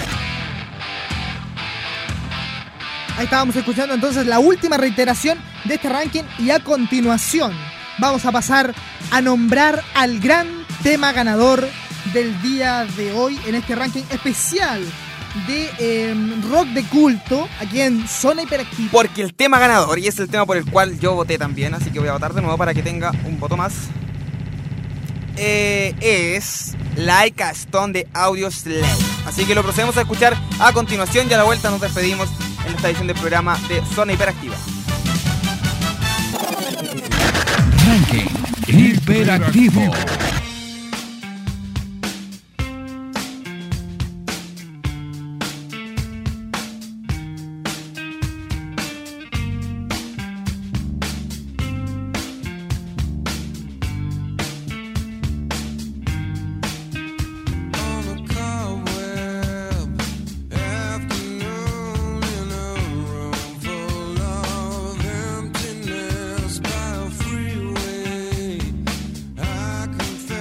Speaker 1: Ahí estábamos escuchando entonces la última reiteración de este ranking y a continuación vamos a pasar a nombrar al gran tema ganador del día de hoy en este ranking especial de eh, rock de culto aquí en Zona Hiperactiva.
Speaker 7: Porque el tema ganador, y es el tema por el cual yo voté también, así que voy a votar de nuevo para que tenga un voto más, eh, es Like a Stone de Audioslave. Así que lo procedemos a escuchar a continuación y a la vuelta nos despedimos en esta edición del programa de Zona Hiperactiva.
Speaker 6: Ranking Hiperactivo.
Speaker 14: Confess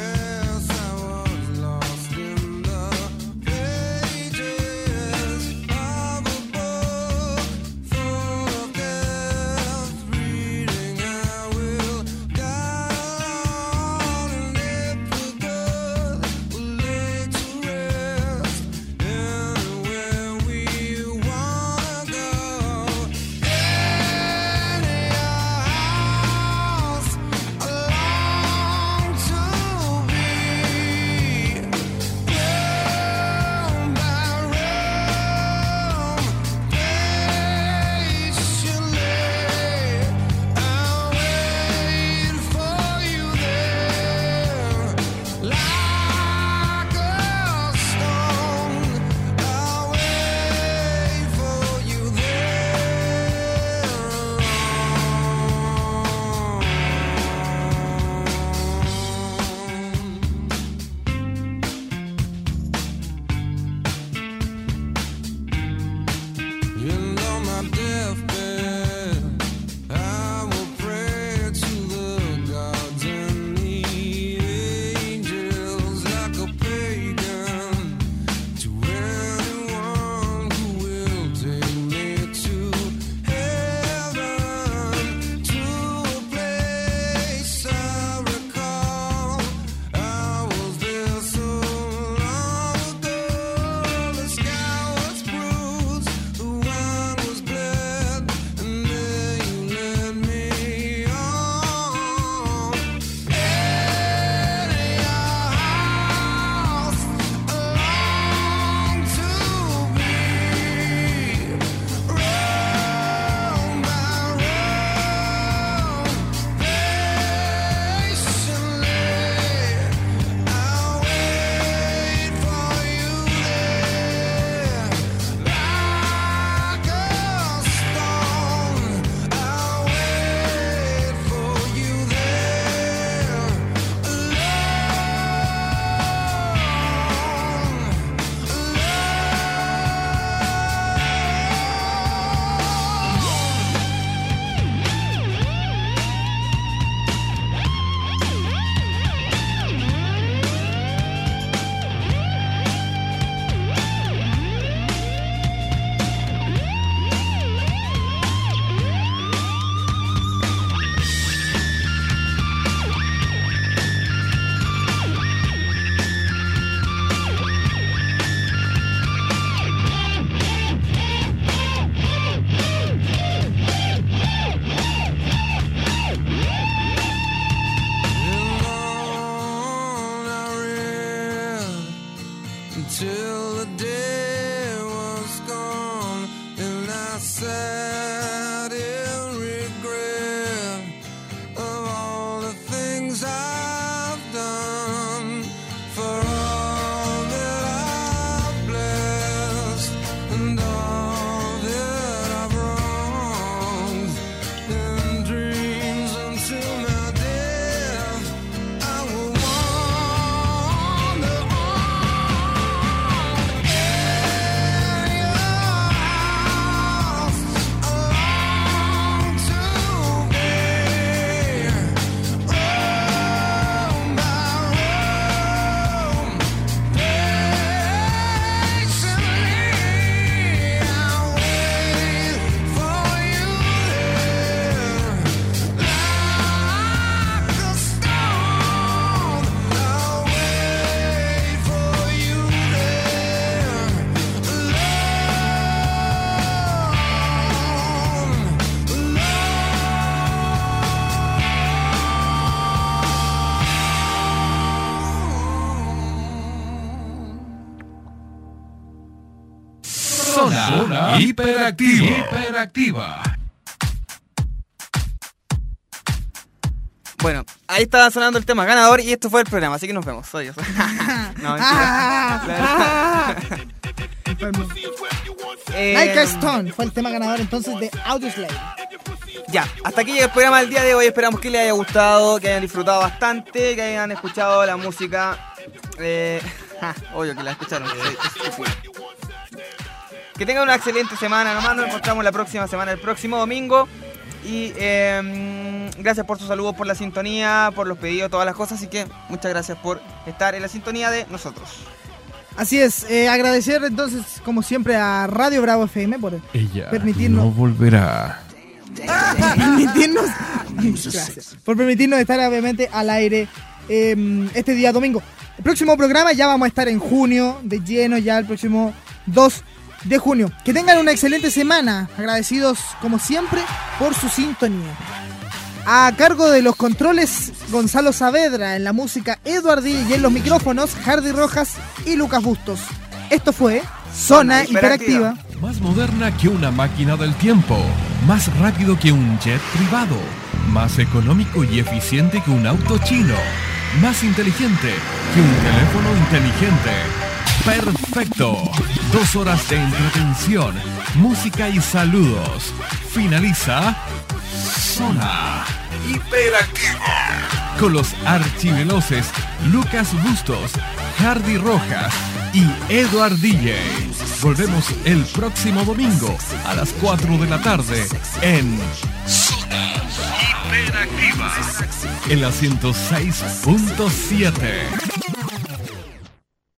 Speaker 14: until the day was gone and I sat in regret of all the things I've done, for all that I've blessed and all that I've wronged, and dreams until my death I will wander on in your house alone to be room by room, patiently I'll wait for you there, like a stone. I'll wait for you there,
Speaker 6: Zona hiperactiva. Hiperactiva.
Speaker 7: Bueno, ahí estaba sonando el tema ganador y esto fue el programa, así que nos vemos. Adiós. No, mentira. Eh,
Speaker 1: Like a Stone fue el tema ganador entonces de Audioslave.
Speaker 7: Ya, hasta aquí llega el programa del día de hoy. Esperamos que les haya gustado, que hayan disfrutado bastante, que hayan escuchado la música. Eh, ja, obvio que la escucharon. Sí, estúpido. Que tengan una excelente semana. Nomás nos encontramos la próxima semana, el próximo domingo. Y eh, gracias por sus saludos, por la sintonía, por los pedidos, todas las cosas. Así que muchas gracias por estar en la sintonía de nosotros.
Speaker 1: Así es, eh, agradecer entonces como siempre a Radio Bravo F M por
Speaker 6: Ella
Speaker 1: permitirnos
Speaker 6: no volverá.
Speaker 1: permitirnos gracias, por permitirnos estar obviamente al aire eh, este día domingo. El próximo programa ya vamos a estar en junio, de lleno ya el próximo dos de junio. Que tengan una excelente semana, agradecidos como siempre por su sintonía. A cargo de los controles Gonzalo Saavedra, en la música Eduard D y en los micrófonos Hardy Rojas y Lucas Bustos. Esto fue Zona Hiperactiva.
Speaker 6: Más moderna que una máquina del tiempo, más rápido que un jet privado, más económico y eficiente que un auto chino, más inteligente que un teléfono inteligente. Perfecto. Dos horas de entretención, música y saludos. Finaliza Zona Hiperactiva con los archiveloces Lucas Bustos, Hardy Rojas y Eduard D J. Volvemos el próximo domingo a las cuatro de la tarde en Zona Hiperactiva en la ciento seis punto siete.